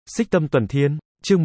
Xích Tâm Tuần Thiên, chương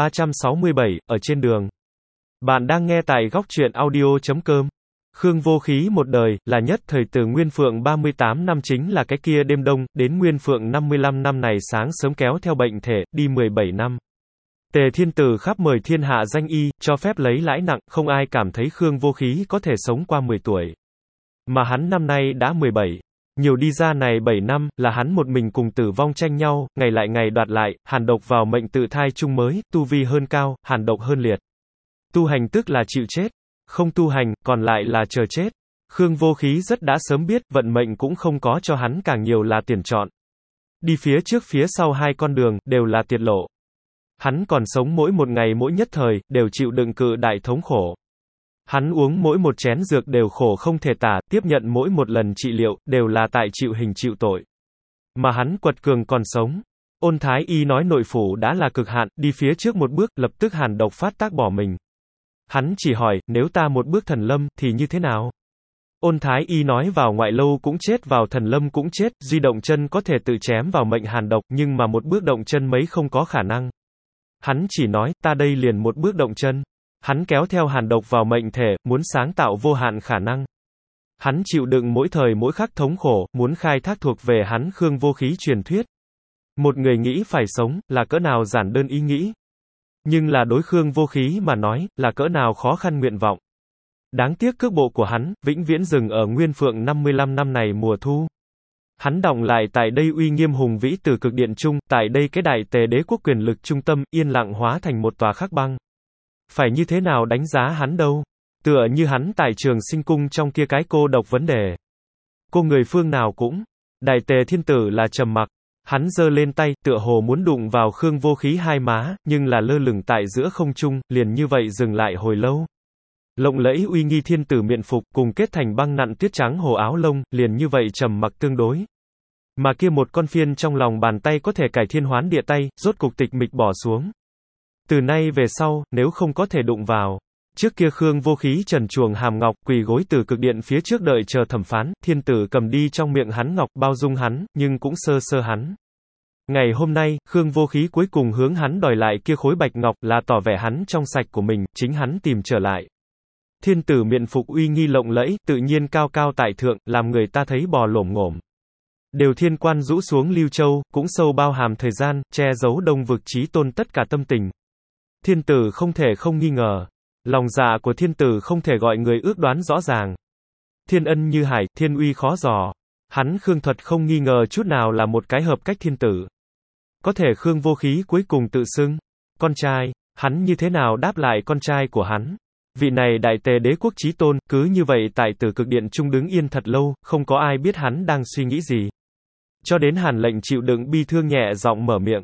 1367, ở trên đường. Bạn đang nghe tại góc truyện audio.com. Khương Vô Khí một đời, là nhất thời từ Nguyên Phượng 38 năm chính là cái kia đêm đông, đến Nguyên Phượng 55 năm này sáng sớm kéo theo bệnh thể, đi 17 năm. Tề Thiên Tử khắp mời thiên hạ danh y, cho phép lấy lãi nặng, không ai cảm thấy Khương Vô Khí có thể sống qua 10 tuổi. Mà hắn năm nay đã 17. Nhiều đi ra này 7 năm, là hắn một mình cùng tử vong tranh nhau, ngày lại ngày đoạt lại, hàn độc vào mệnh tự thai chung mới, tu vi hơn cao, hàn độc hơn liệt. Tu hành tức là chịu chết, không tu hành, còn lại là chờ chết. Khương Vô Khí rất đã sớm biết, vận mệnh cũng không có cho hắn càng nhiều là tiền chọn. Đi phía trước phía sau hai con đường, đều là tiệt lộ. Hắn còn sống mỗi một ngày mỗi nhất thời, đều chịu đựng cự đại thống khổ. Hắn uống mỗi một chén dược đều khổ không thể tả, tiếp nhận mỗi một lần trị liệu, đều là tại chịu hình chịu tội. Mà hắn quật cường còn sống. Ôn Thái Y nói nội phủ đã là cực hạn, đi phía trước một bước, lập tức hàn độc phát tác bỏ mình. Hắn chỉ hỏi, nếu ta một bước thần lâm, thì như thế nào? Ôn Thái Y nói vào ngoại lâu cũng chết, vào thần lâm cũng chết, duy động chân có thể tự chém vào mệnh hàn độc, nhưng mà một bước động chân mấy không có khả năng. Hắn chỉ nói, ta đây liền một bước động chân. Hắn kéo theo hàn độc vào mệnh thể, muốn sáng tạo vô hạn khả năng. Hắn chịu đựng mỗi thời mỗi khắc thống khổ, muốn khai thác thuộc về hắn Khương Vô Khí truyền thuyết. Một người nghĩ phải sống, là cỡ nào giản đơn ý nghĩ. Nhưng là đối Khương Vô Khí mà nói, là cỡ nào khó khăn nguyện vọng. Đáng tiếc cước bộ của hắn, vĩnh viễn dừng ở Nguyên Phượng 55 năm này mùa thu. Hắn đọng lại tại đây uy nghiêm hùng vĩ từ cực điện trung, tại đây cái đại tề đế quốc quyền lực trung tâm, yên lặng hóa thành một tòa khắc băng. Phải như thế nào đánh giá hắn đâu? Tựa như hắn tại Trường Sinh cung trong kia cái cô độc vấn đề. Cô người phương nào cũng. Đại Tề Thiên Tử là trầm mặc. Hắn giơ lên tay, tựa hồ muốn đụng vào Khương Vô Khí hai má, nhưng là lơ lửng tại giữa không trung, liền như vậy dừng lại hồi lâu. Lộng lẫy uy nghi thiên tử miện phục, cùng kết thành băng nặn tuyết trắng hồ áo lông, liền như vậy trầm mặc tương đối. Mà kia một con phiên trong lòng bàn tay có thể cải thiên hoán địa tay, rốt cục tịch mịch bỏ xuống. Từ nay về sau, nếu không có thể đụng vào. Trước kia Khương Vô Khí trần truồng hàm ngọc, quỳ gối từ cực điện phía trước đợi chờ thẩm phán, thiên tử cầm đi trong miệng hắn ngọc, bao dung hắn, nhưng cũng sơ sơ hắn. Ngày hôm nay, Khương Vô Khí cuối cùng hướng hắn đòi lại kia khối bạch ngọc, là tỏ vẻ hắn trong sạch của mình, chính hắn tìm trở lại. Thiên tử miện phục uy nghi lộng lẫy, tự nhiên cao cao tại thượng, làm người ta thấy bò lổm ngổm. Đều thiên quan rũ xuống Lưu Châu, cũng sâu bao hàm thời gian, che giấu đông vực chí tôn tất cả tâm tình. Thiên tử không thể không nghi ngờ. Lòng dạ của thiên tử không thể gọi người ước đoán rõ ràng. Thiên ân như hải, thiên uy khó dò. Hắn Khương Thuật không nghi ngờ chút nào là một cái hợp cách thiên tử. Có thể Khương Vô Khí cuối cùng tự xưng con trai, hắn như thế nào đáp lại con trai của hắn? Vị này đại tề đế quốc chí tôn, cứ như vậy tại Tử Cực Điện trung đứng yên thật lâu, không có ai biết hắn đang suy nghĩ gì. Cho đến Hàn Lệnh chịu đựng bi thương nhẹ giọng mở miệng.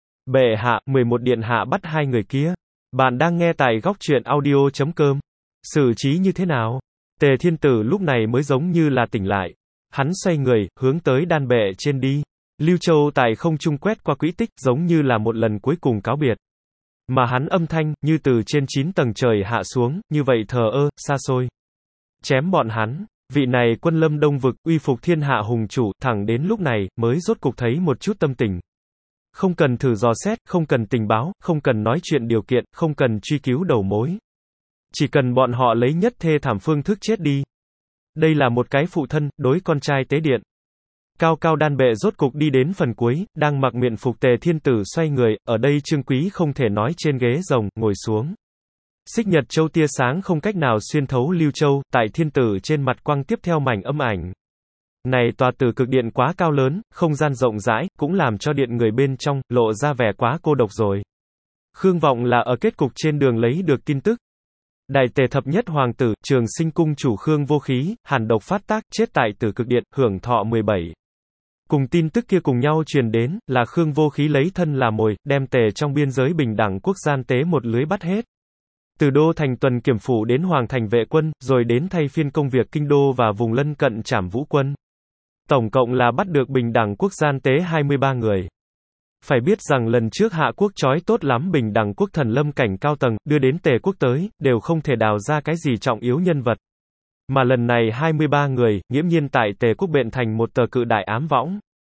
Bệ hạ, 11 điện hạ bắt hai người kia. Bạn đang nghe tại góc truyện audio.com. Xử trí như thế nào? Tề Thiên Tử lúc này mới giống như là tỉnh lại. Hắn xoay người, hướng tới đan bệ trên đi. Lưu Châu tại không trung quét qua quỹ tích, giống như là một lần cuối cùng cáo biệt. Mà hắn âm thanh, như từ trên 9 tầng trời hạ xuống, như vậy thờ ơ, xa xôi. Chém bọn hắn. Vị này quân lâm đông vực, uy phục thiên hạ hùng chủ, thẳng đến lúc này, mới rốt cục thấy một chút tâm tình. Không cần thử dò xét, không cần tình báo, không cần nói chuyện điều kiện, không cần truy cứu đầu mối. Chỉ cần bọn họ lấy nhất thê thảm phương thức chết đi. Đây là một cái phụ thân, đối con trai tế điện. Cao cao đan bệ rốt cục đi đến phần cuối, đang mặc miện phục Tề Thiên Tử xoay người, ở đây Trương Quý không thể nói trên ghế rồng, ngồi xuống. Xích Nhật Châu tia sáng không cách nào xuyên thấu Lưu Châu, tại Thiên Tử trên mặt quang tiếp theo mảnh âm ảnh. Này tòa Tử Cực Điện quá cao lớn, không gian rộng rãi, cũng làm cho điện người bên trong, lộ ra vẻ quá cô độc rồi. Khương Vọng là ở kết cục trên đường lấy được tin tức. Đại Tề thập nhất hoàng tử, Trường Sinh cung chủ Khương Vô Khí, hàn độc phát tác, chết tại Tử Cực Điện, hưởng thọ 17. Cùng tin tức kia cùng nhau truyền đến, là Khương Vô Khí lấy thân làm mồi, đem Tề trong biên giới bình đẳng quốc gian tế một lưới bắt hết. Từ đô thành tuần kiểm phủ đến hoàng thành vệ quân, rồi đến thay phiên công việc kinh đô và vùng lân cận trảm vũ quân. Tổng cộng là bắt được bình đẳng quốc gian tế 23 người. Phải biết rằng lần trước Hạ quốc trói tốt lắm bình đẳng quốc thần lâm cảnh cao tầng, đưa đến Tề quốc tới, đều không thể đào ra cái gì trọng yếu nhân vật. Mà lần này 23 người, nghiễm nhiên tại Tề quốc bện thành một tờ cự đại ám võng.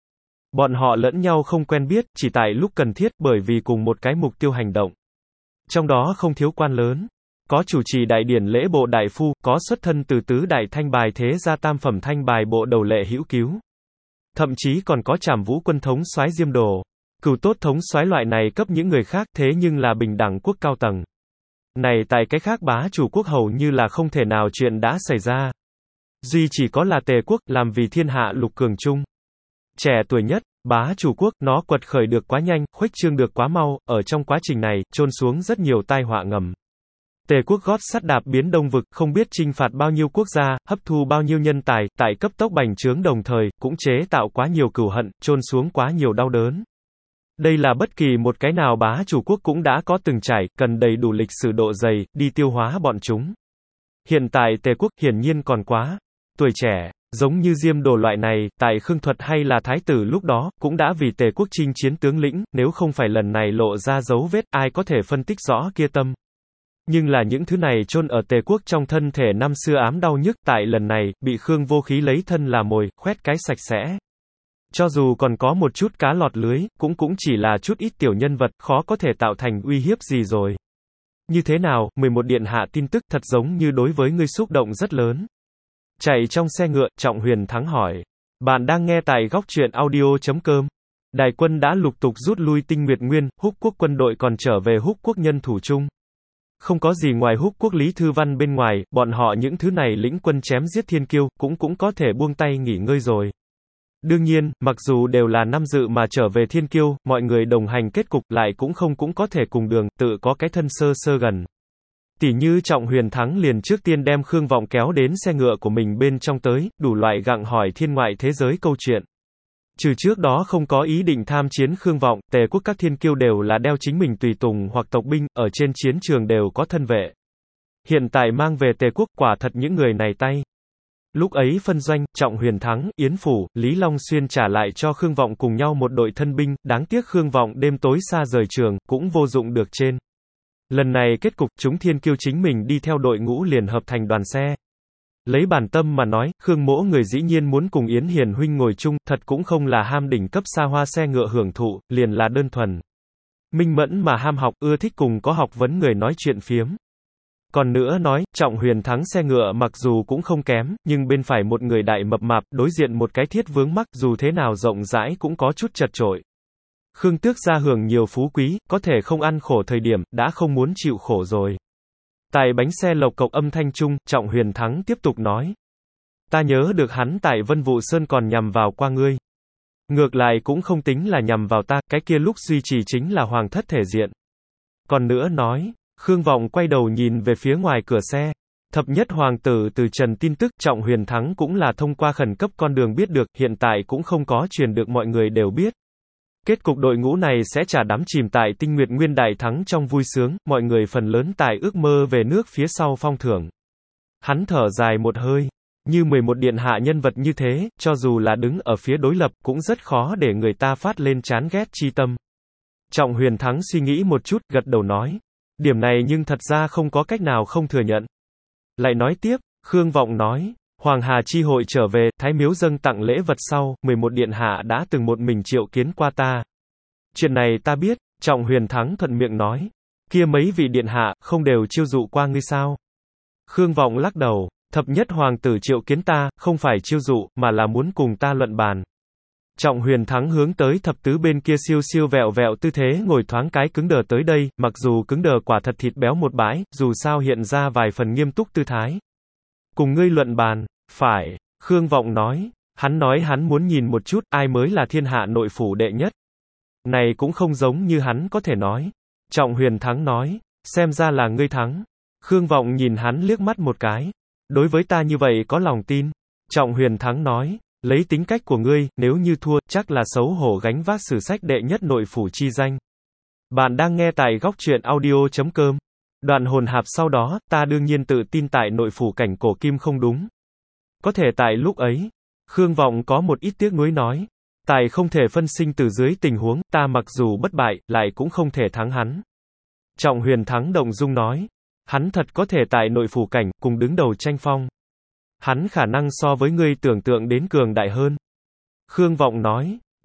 Bọn họ lẫn nhau không quen biết, chỉ tại lúc cần thiết, bởi vì cùng một cái mục tiêu hành động. Trong đó không thiếu quan lớn. Có chủ trì đại điển lễ bộ đại phu, có xuất thân từ tứ đại thanh bài thế gia tam phẩm thanh bài bộ đầu Lệ Hữu Cứu. Thậm chí còn có Trảm Vũ quân thống soái Diêm Đồ. Cửu tốt thống soái loại này cấp những người khác, thế nhưng là bình đẳng quốc cao tầng. Này tại cái khác bá chủ quốc hầu như là không thể nào chuyện đã xảy ra. Duy chỉ có là Tề quốc, làm vì thiên hạ lục cường chung. Trẻ tuổi nhất, bá chủ quốc, nó quật khởi được quá nhanh, khuếch trương được quá mau, ở trong quá trình này, chôn xuống rất nhiều tai họa ngầm. Tề quốc gót sắt đạp biến Đông vực, không biết chinh phạt bao nhiêu quốc gia, hấp thu bao nhiêu nhân tài, tại cấp tốc bành trướng đồng thời, cũng chế tạo quá nhiều cừu hận, chôn xuống quá nhiều đau đớn. Đây là bất kỳ một cái nào bá chủ quốc cũng đã có từng trải, cần đầy đủ lịch sử độ dày, đi tiêu hóa bọn chúng. Hiện tại Tề quốc hiển nhiên còn quá tuổi trẻ, giống như Diêm Đồ loại này, tại Khương Thuật hay là Thái tử lúc đó, cũng đã vì Tề quốc chinh chiến tướng lĩnh, nếu không phải lần này lộ ra dấu vết, ai có thể phân tích rõ kia tâm. Nhưng là những thứ này chôn ở Tề quốc trong thân thể năm xưa ám đau nhức, tại lần này, bị Khương Vô Khí lấy thân là mồi, khoét cái sạch sẽ. Cho dù còn có một chút cá lọt lưới, cũng chỉ là chút ít tiểu nhân vật, khó có thể tạo thành uy hiếp gì rồi. Như thế nào, 11 điện hạ tin tức thật giống như đối với ngươi xúc động rất lớn. Chạy trong xe ngựa, Trọng Huyền Thắng hỏi. Bạn đang nghe tại góc truyện audio.com. Đại quân đã lục tục rút lui Tinh Nguyệt Nguyên, Húc quốc quân đội còn trở về Húc quốc nhân thủ chung. Không có gì ngoài Húc quốc Lý Thư Văn bên ngoài, bọn họ những thứ này lĩnh quân chém giết thiên kiêu, cũng có thể buông tay nghỉ ngơi rồi. Đương nhiên, mặc dù đều là năm dự mà trở về thiên kiêu, mọi người đồng hành kết cục lại cũng có thể cùng đường, tự có cái thân sơ gần. Tỉ như Trọng Huyền Thắng liền trước tiên đem Khương Vọng kéo đến xe ngựa của mình bên trong tới, đủ loại gặng hỏi thiên ngoại thế giới câu chuyện. Trừ trước đó không có ý định tham chiến Khương Vọng, Tề quốc các thiên kiêu đều là đeo chính mình tùy tùng hoặc tộc binh, ở trên chiến trường đều có thân vệ. Hiện tại mang về Tề quốc, quả thật những người này tay. Lúc ấy phân doanh, Trọng Huyền Thắng, Yến Phủ, Lý Long Xuyên trả lại cho Khương Vọng cùng nhau một đội thân binh, đáng tiếc Khương Vọng đêm tối xa rời trường, cũng vô dụng được trên. Lần này kết cục, chúng thiên kiêu chính mình đi theo đội ngũ liền hợp thành đoàn xe. Lấy bản tâm mà nói, Khương Mỗ người dĩ nhiên muốn cùng Yến Hiền huynh ngồi chung, thật cũng không là ham đỉnh cấp xa hoa xe ngựa hưởng thụ, liền là đơn thuần. Minh mẫn mà ham học, ưa thích cùng có học vấn người nói chuyện phiếm. Còn nữa nói, Trọng Huyền Thắng xe ngựa mặc dù cũng không kém, nhưng bên phải một người đại mập mạp, đối diện một cái thiết vướng mắc, dù thế nào rộng rãi cũng có chút chật chội. Khương tước gia hưởng nhiều phú quý, có thể không ăn khổ thời điểm, đã không muốn chịu khổ rồi. Tại bánh xe lộc cộc âm thanh trung, Trọng Huyền Thắng tiếp tục nói. Ta nhớ được hắn tại Vân Vụ Sơn còn nhằm vào qua ngươi. Ngược lại cũng không tính là nhằm vào ta, cái kia lúc duy trì chính là hoàng thất thể diện. Còn nữa nói, Khương Vọng quay đầu nhìn về phía ngoài cửa xe. Thập nhất hoàng tử từ Trần tin tức, Trọng Huyền Thắng cũng là thông qua khẩn cấp con đường biết được, hiện tại cũng không có truyền được mọi người đều biết. Kết cục đội ngũ này sẽ trả đắm chìm tại Tinh Nguyệt Nguyên đại thắng trong vui sướng, mọi người phần lớn tại ước mơ về nước phía sau phong thưởng. Hắn thở dài một hơi, như 11 điện hạ nhân vật như thế, cho dù là đứng ở phía đối lập, cũng rất khó để người ta phát lên chán ghét chi tâm. Trọng Huyền Thắng suy nghĩ một chút, gật đầu nói. Điểm này nhưng thật ra không có cách nào không thừa nhận. Lại nói tiếp, Khương Vọng nói. Hoàng Hà chi hội trở về, Thái Miếu dâng tặng lễ vật sau, 11 điện hạ đã từng một mình triệu kiến qua ta. Chuyện này ta biết, Trọng Huyền Thắng thuận miệng nói. Kia mấy vị điện hạ, không đều chiêu dụ qua ngươi sao? Khương Vọng lắc đầu, thập nhất hoàng tử triệu kiến ta, không phải chiêu dụ, mà là muốn cùng ta luận bàn. Trọng Huyền Thắng hướng tới thập tứ bên kia siêu siêu vẹo vẹo tư thế ngồi thoáng cái cứng đờ tới đây, mặc dù cứng đờ quả thật thịt béo một bãi, dù sao hiện ra vài phần nghiêm túc tư thái. Cùng ngươi luận bàn, phải, Khương Vọng nói, hắn muốn nhìn một chút, ai mới là thiên hạ nội phủ đệ nhất. Này cũng không giống như hắn có thể nói. Trọng Huyền Thắng nói, xem ra là ngươi thắng. Khương Vọng nhìn hắn liếc mắt một cái. Đối với ta như vậy có lòng tin. Trọng Huyền Thắng nói, lấy tính cách của ngươi, nếu như thua, chắc là xấu hổ gánh vác sử sách đệ nhất nội phủ chi danh. Bạn đang nghe tại góc truyện audio.com. Đoạn hồn hạp sau đó, ta đương nhiên tự tin tại nội phủ cảnh cổ kim không đúng. Có thể tại lúc ấy, Khương Vọng có một ít tiếc nuối nói. Tài không thể phân sinh từ dưới tình huống, ta mặc dù bất bại, lại cũng không thể thắng hắn. Trọng Huyền Thắng động dung nói. Hắn thật có thể tại nội phủ cảnh, cùng đứng đầu tranh phong. Hắn khả năng so với ngươi tưởng tượng đến cường đại hơn. Khương Vọng nói.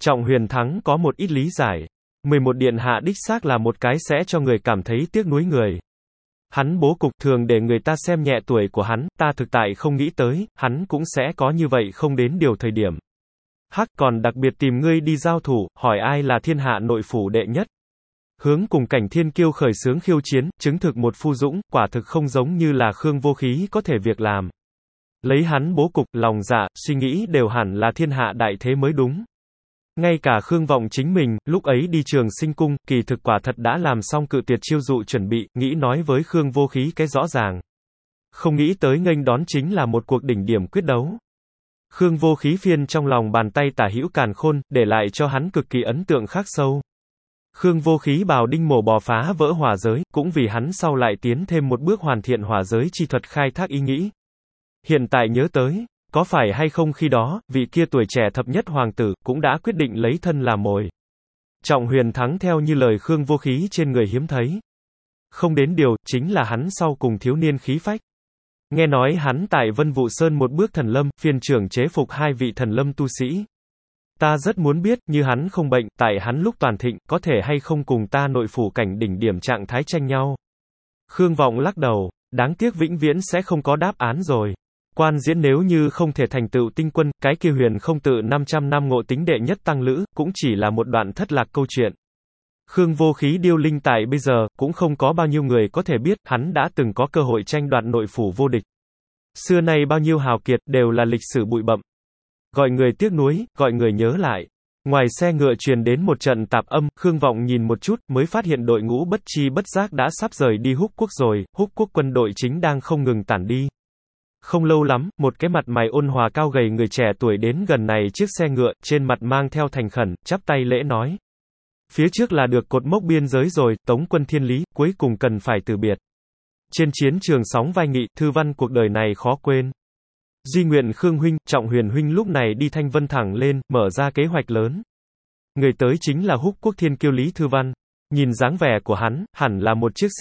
Trọng Huyền Thắng có một ít lý giải. 11 điện hạ đích xác là một cái sẽ cho người cảm thấy tiếc nuối người. Hắn bố cục thường để người ta xem nhẹ tuổi của hắn, ta thực tại không nghĩ tới, hắn cũng sẽ có như vậy không đến điều thời điểm. Hắc, còn đặc biệt tìm ngươi đi giao thủ, hỏi ai là thiên hạ nội phủ đệ nhất. Hướng cùng Cảnh Thiên Kiêu khởi xướng khiêu chiến, chứng thực một phu dũng, quả thực không giống như là Khương Vô Khí có thể việc làm. Lấy hắn bố cục, lòng dạ, suy nghĩ đều hẳn là thiên hạ đại thế mới đúng. Ngay cả Khương Vọng chính mình, lúc ấy đi Trường Sinh Cung, kỳ thực quả thật đã làm xong cự tuyệt chiêu dụ chuẩn bị, nghĩ nói với Khương Vô Khí cái rõ ràng. Không nghĩ tới nghênh đón chính là một cuộc đỉnh điểm quyết đấu. Khương Vô Khí phiên trong lòng bàn tay Tả Hữu Càn Khôn, để lại cho hắn cực kỳ ấn tượng khắc sâu. Khương Vô Khí bào đinh mổ bò phá vỡ hỏa giới, cũng vì hắn sau lại tiến thêm một bước hoàn thiện hỏa giới chi thuật khai thác ý nghĩ. Hiện tại nhớ tới, có phải hay không khi đó, vị kia tuổi trẻ thập nhất hoàng tử, cũng đã quyết định lấy thân làm mồi. Trọng Huyền Thắng theo như lời Khương Vô Khí trên người hiếm thấy. Không đến điều, chính là hắn sau cùng thiếu niên khí phách. Nghe nói hắn tại Vân Vũ Sơn một bước thần lâm, phiên trưởng chế phục 2 vị thần lâm tu sĩ. Ta rất muốn biết, như hắn không bệnh, tại hắn lúc toàn thịnh, có thể hay không cùng ta nội phủ cảnh đỉnh điểm trạng thái tranh nhau. Khương Vọng lắc đầu, đáng tiếc vĩnh viễn sẽ không có đáp án rồi. Quan diễn nếu như không thể thành tựu tinh quân, cái kia Huyền Không Tự 500 năm ngộ tính đệ nhất tăng lữ, cũng chỉ là một đoạn thất lạc câu chuyện. Khương Vô Khí điêu linh tại bây giờ, cũng không có bao nhiêu người có thể biết, hắn đã từng có cơ hội tranh đoạt nội phủ vô địch. Xưa nay bao nhiêu hào kiệt, đều là lịch sử bụi bặm. Gọi người tiếc nuối, gọi người nhớ lại. Ngoài xe ngựa truyền đến một trận tạp âm, Khương Vọng nhìn một chút, mới phát hiện đội ngũ bất chi bất giác đã sắp rời đi Húc Quốc rồi, Húc Quốc quân đội chính đang không ngừng tản đi. Không lâu lắm, một cái mặt mày ôn hòa cao gầy người trẻ tuổi đến gần này chiếc xe ngựa, trên mặt mang theo thành khẩn, chắp tay lễ nói. Phía trước là được cột mốc biên giới rồi, Tống quân thiên lý, cuối cùng cần phải từ biệt. Trên chiến trường sóng vai nghị, thư văn cuộc đời này khó quên. Duy nguyện Khương huynh, Trọng Huyền huynh lúc này đi Thanh Vân thẳng lên, mở ra kế hoạch lớn. Người tới chính là Húc Quốc thiên kiêu Lý Thư Văn. Nhìn dáng vẻ của hắn, hẳn là một chiếc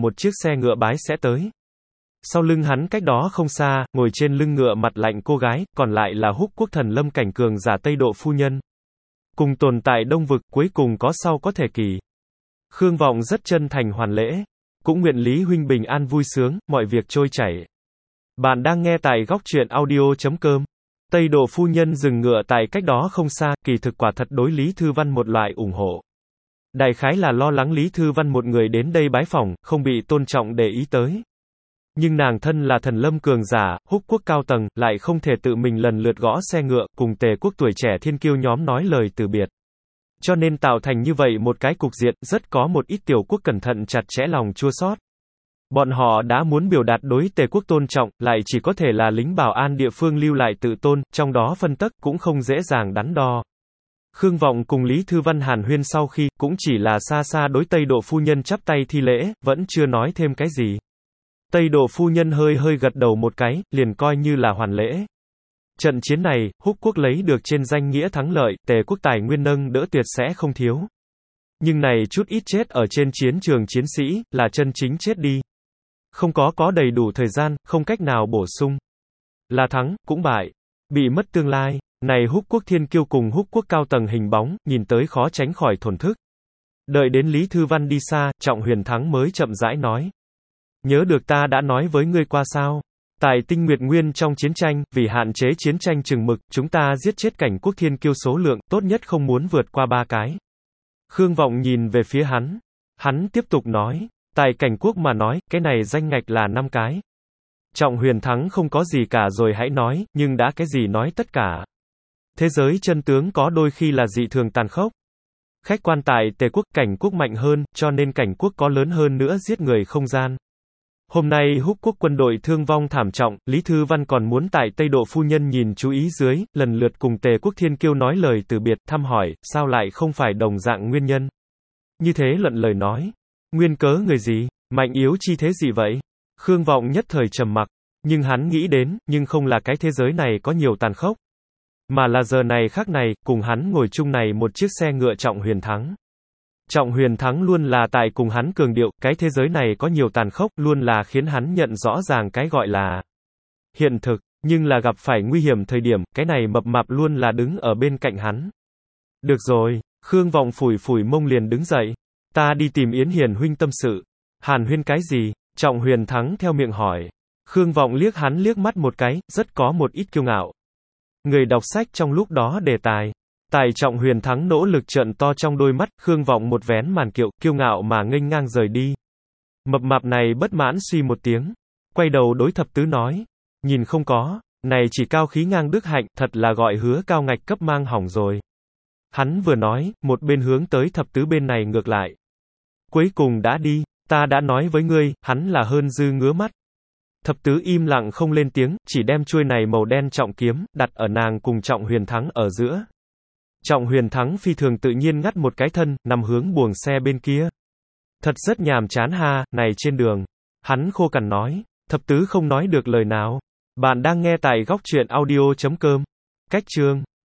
xe ngựa bái sẽ tới. Sau lưng hắn cách đó không xa, ngồi trên lưng ngựa mặt lạnh cô gái, còn lại là Húc Quốc thần lâm cảnh cường giả Tây Độ phu nhân. Cùng tồn tại Đông Vực, cuối cùng có sau có thể kỳ. Khương Vọng rất chân thành hoàn lễ. Cũng nguyện Lý huynh bình an vui sướng, mọi việc trôi chảy. Bạn đang nghe tại góc truyện audio.com. Tây Độ phu nhân dừng ngựa tại cách đó không xa, kỳ thực quả thật đối Lý Thư Văn một loại ủng hộ. Đại khái là lo lắng Lý Thư Văn một người đến đây bái phỏng, không bị tôn trọng để ý tới. Nhưng nàng thân là thần lâm cường giả, Húc Quốc cao tầng, lại không thể tự mình lần lượt gõ xe ngựa, cùng Tề quốc tuổi trẻ thiên kiêu nhóm nói lời từ biệt. Cho nên tạo thành như vậy một cái cục diện, rất có một ít tiểu quốc cẩn thận chặt chẽ lòng chua xót. Bọn họ đã muốn biểu đạt đối Tề quốc tôn trọng, lại chỉ có thể là lính bảo an địa phương lưu lại tự tôn, trong đó phân tắc cũng không dễ dàng đắn đo. Khương Vọng cùng Lý Thư Văn hàn huyên sau khi, cũng chỉ là xa xa đối Tây Độ phu nhân chắp tay thi lễ, vẫn chưa nói thêm cái gì. Tây Độ phu nhân hơi hơi gật đầu một cái, liền coi như là hoàn lễ. Trận chiến này, Húc Quốc lấy được trên danh nghĩa thắng lợi, Tề quốc tài nguyên nâng đỡ tuyệt sẽ không thiếu. Nhưng này chút ít chết ở trên chiến trường chiến sĩ, là chân chính chết đi. Không có đầy đủ thời gian, không cách nào bổ sung. Là thắng, cũng bại. Bị mất tương lai. Này Húc Quốc thiên kiêu cùng Húc Quốc cao tầng hình bóng, nhìn tới khó tránh khỏi thổn thức. Đợi đến Lý Thư Văn đi xa, Trọng Huyền Thắng mới chậm rãi nói. Nhớ được ta đã nói với ngươi qua sao? Tại Tinh Nguyệt Nguyên trong chiến tranh, vì hạn chế chiến tranh chừng mực, chúng ta giết chết cảnh quốc thiên kiêu số lượng, tốt nhất không muốn vượt qua 3 cái. Khương Vọng nhìn về phía hắn. Hắn tiếp tục nói. Tại cảnh quốc mà nói, cái này danh ngạch là 5 cái. Trọng Huyền Thắng không có gì cả rồi hãy nói, nhưng đã cái gì nói tất cả. Thế giới chân tướng có đôi khi là dị thường tàn khốc. Khách quan tại Tề quốc, cảnh quốc mạnh hơn, cho nên cảnh quốc có lớn hơn nữa giết người không gian. Hôm nay Húc Quốc quân đội thương vong thảm trọng, Lý Thư Văn còn muốn tại Tây Độ phu nhân nhìn chú ý dưới, lần lượt cùng Tề quốc thiên kiêu nói lời từ biệt, thăm hỏi, sao lại không phải đồng dạng nguyên nhân. Như thế luận lời nói. Nguyên cớ người gì? Mạnh yếu chi thế gì vậy? Khương Vọng nhất thời trầm mặc. Nhưng hắn nghĩ đến, nhưng không là cái thế giới này có nhiều tàn khốc. Mà là giờ này khác này, cùng hắn ngồi chung này một chiếc xe ngựa Trọng Huyền Thắng. Trọng Huyền Thắng luôn là tại cùng hắn cường điệu, cái thế giới này có nhiều tàn khốc, luôn là khiến hắn nhận rõ ràng cái gọi là hiện thực, nhưng là gặp phải nguy hiểm thời điểm, cái này mập mạp luôn là đứng ở bên cạnh hắn. Được rồi, Khương Vọng phủi phủi mông liền đứng dậy. Ta đi tìm Yến Hiền huynh tâm sự. Hàn huyên cái gì? Trọng Huyền Thắng theo miệng hỏi. Khương Vọng liếc hắn liếc mắt một cái, rất có một ít kiêu ngạo. Người đọc sách trong lúc đó đề tài. Tài Trọng Huyền Thắng nỗ lực trợn to trong đôi mắt, Khương Vọng một vén màn kiệu, kiêu ngạo mà nghênh ngang rời đi. Mập mạp này bất mãn suy một tiếng. Quay đầu đối Thập Tứ nói. Nhìn không có, này chỉ cao khí ngang đức hạnh, thật là gọi Hứa Cao Ngạch cấp mang hỏng rồi. Hắn vừa nói, một bên hướng tới Thập Tứ bên này ngược lại. Cuối cùng đã đi, ta đã nói với ngươi, hắn là hơn dư ngứa mắt. Thập Tứ im lặng không lên tiếng, chỉ đem chuôi này màu đen trọng kiếm, đặt ở nàng cùng Trọng Huyền Thắng ở giữa. Trọng Huyền Thắng phi thường tự nhiên ngắt một cái thân, nằm hướng buồng xe bên kia. Thật rất nhàm chán ha, này trên đường. Hắn khô cằn nói. Thập Tứ không nói được lời nào. Bạn đang nghe tại góc truyện audio.com. Cách chương